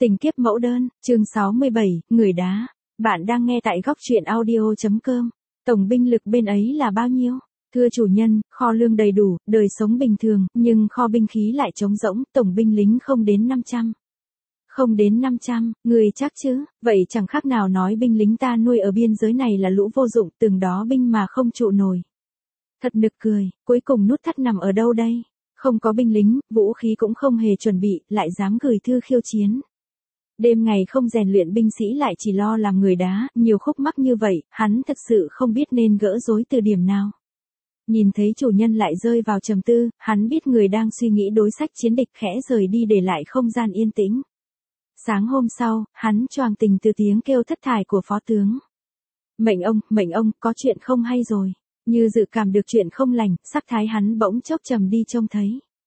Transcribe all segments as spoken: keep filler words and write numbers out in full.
Tình kiếp mẫu đơn, chương sáu mươi bảy, người đá. Bạn đang nghe tại góc truyện audio chấm com. Tổng binh lực bên ấy là bao nhiêu? Thưa chủ nhân, kho lương đầy đủ, đời sống bình thường, nhưng kho binh khí lại trống rỗng, tổng binh lính không đến năm trăm. Không đến năm trăm, người chắc chứ? Vậy chẳng khác nào nói binh lính ta nuôi ở biên giới này là lũ vô dụng, từng đó binh mà không trụ nổi. Thật nực cười, cuối cùng nút thắt nằm ở đâu đây? Không có binh lính, vũ khí cũng không hề chuẩn bị, lại dám gửi thư khiêu chiến. Đêm ngày không rèn luyện binh sĩ lại chỉ lo làm người đá, nhiều khúc mắc như vậy, hắn thật sự không biết nên gỡ rối từ điểm nào. Nhìn thấy chủ nhân lại rơi vào trầm tư, hắn biết người đang suy nghĩ đối sách chiến địch, khẽ rời đi để lại không gian yên tĩnh. Sáng hôm sau, hắn choàng tỉnh từ tiếng kêu thất thải của phó tướng. Mệnh ông, mệnh ông, có chuyện không hay rồi. Như dự cảm được chuyện không lành, sắc thái hắn bỗng chốc trầm đi trông thấy.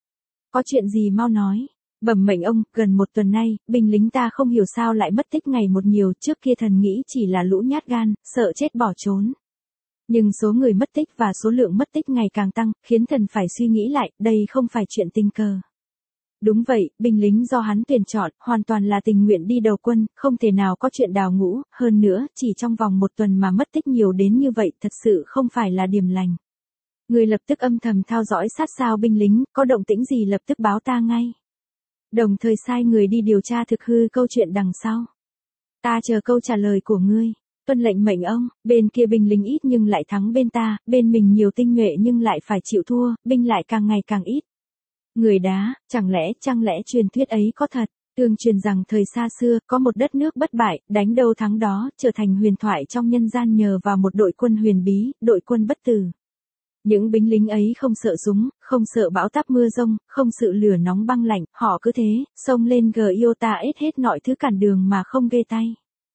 Có chuyện gì mau nói. Bẩm mệnh ông, gần một tuần nay, binh lính ta không hiểu sao lại mất tích ngày một nhiều, trước kia thần nghĩ chỉ là lũ nhát gan, sợ chết bỏ trốn. Nhưng số người mất tích và số lượng mất tích ngày càng tăng, khiến thần phải suy nghĩ lại, đây không phải chuyện tình cờ. Đúng vậy, binh lính do hắn tuyển chọn, hoàn toàn là tình nguyện đi đầu quân, không thể nào có chuyện đào ngũ, hơn nữa, chỉ trong vòng một tuần mà mất tích nhiều đến như vậy, thật sự không phải là điểm lành. Người lập tức âm thầm theo dõi sát sao binh lính, có động tĩnh gì lập tức báo ta ngay. Đồng thời sai người đi điều tra thực hư câu chuyện đằng sau. Ta chờ câu trả lời của ngươi. Tuân lệnh mệnh ông, bên kia binh lính ít nhưng lại thắng bên ta, bên mình nhiều tinh nhuệ nhưng lại phải chịu thua, binh lại càng ngày càng ít. Người đá, chẳng lẽ, chẳng lẽ truyền thuyết ấy có thật? Tương truyền rằng thời xa xưa, có một đất nước bất bại, đánh đâu thắng đó, trở thành huyền thoại trong nhân gian nhờ vào một đội quân huyền bí, đội quân bất tử. Những binh lính ấy không sợ súng, không sợ bão táp mưa rông, không sợ lửa nóng băng lạnh, họ cứ thế, xông lên Giota ết hết mọi thứ cản đường mà không ghê tay.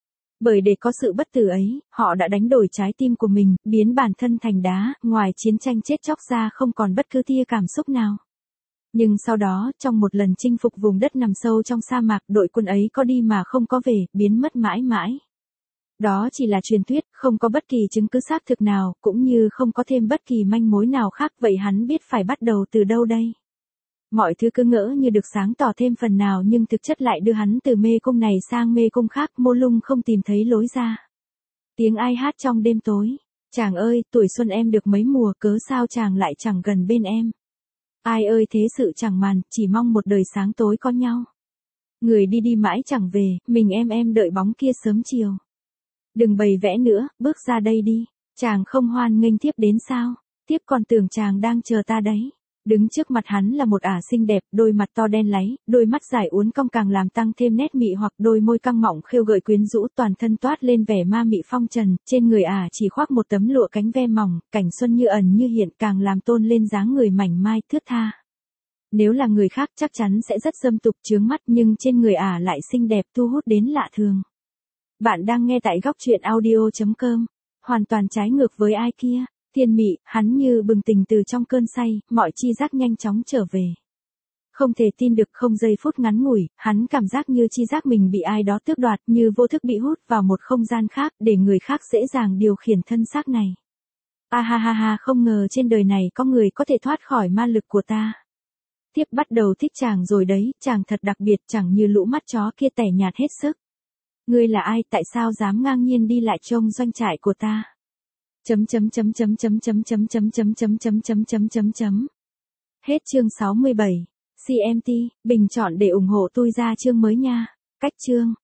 Bởi để có sự bất tử ấy, họ đã đánh đổi trái tim của mình, biến bản thân thành đá, ngoài chiến tranh chết chóc ra không còn bất cứ tia cảm xúc nào. Nhưng sau đó, trong một lần chinh phục vùng đất nằm sâu trong sa mạc, đội quân ấy có đi mà không có về, biến mất mãi mãi. Đó chỉ là truyền thuyết, không có bất kỳ chứng cứ xác thực nào, cũng như không có thêm bất kỳ manh mối nào khác, vậy hắn biết phải bắt đầu từ đâu đây? Mọi thứ cứ ngỡ như được sáng tỏ thêm phần nào nhưng thực chất lại đưa hắn từ mê cung này sang mê cung khác, mô lung không tìm thấy lối ra. Tiếng ai hát trong đêm tối. Chàng ơi, tuổi xuân em được mấy mùa, cớ sao chàng lại chẳng gần bên em. Ai ơi thế sự chẳng màn, chỉ mong một đời sáng tối có nhau. Người đi đi mãi chẳng về, mình em em đợi bóng kia sớm chiều. Đừng bày vẽ nữa, bước ra đây đi. Chàng không hoan nghênh tiếp đến sao? Tiếp còn tưởng chàng đang chờ ta đấy. Đứng trước mặt hắn là một ả xinh đẹp, đôi mặt to đen láy, đôi mắt dài uốn cong càng làm tăng thêm nét mị hoặc đôi môi căng mọng khêu gợi quyến rũ, toàn thân toát lên vẻ ma mị phong trần, trên người ả chỉ khoác một tấm lụa cánh ve mỏng, cảnh xuân như ẩn như hiện càng làm tôn lên dáng người mảnh mai thướt tha. Nếu là người khác chắc chắn sẽ rất dâm tục chướng mắt nhưng trên người ả lại xinh đẹp thu hút đến lạ thường. Bạn đang nghe tại góc truyện audio chấm com, hoàn toàn trái ngược với ai kia. Thiên mị, hắn như bừng tỉnh từ trong cơn say, mọi chi giác nhanh chóng trở về. Không thể tin được không giây phút ngắn ngủi, hắn cảm giác như chi giác mình bị ai đó tước đoạt, như vô thức bị hút vào một không gian khác, để người khác dễ dàng điều khiển thân xác này. A ha ha ha, không ngờ trên đời này có người có thể thoát khỏi ma lực của ta. Tiếp bắt đầu thích chàng rồi đấy, chàng thật đặc biệt, chẳng như lũ mắt chó kia tẻ nhạt hết sức. Ngươi là ai, tại sao dám ngang nhiên đi lại trông doanh trại của ta? Chấm chấm chấm chấm chấm chấm chấm chấm chấm chấm chấm chấm chấm chấm chấm. Hết chương sáu mươi bảy. xê em tê, bình chọn để ủng hộ tôi ra chương mới nha. Cách chương.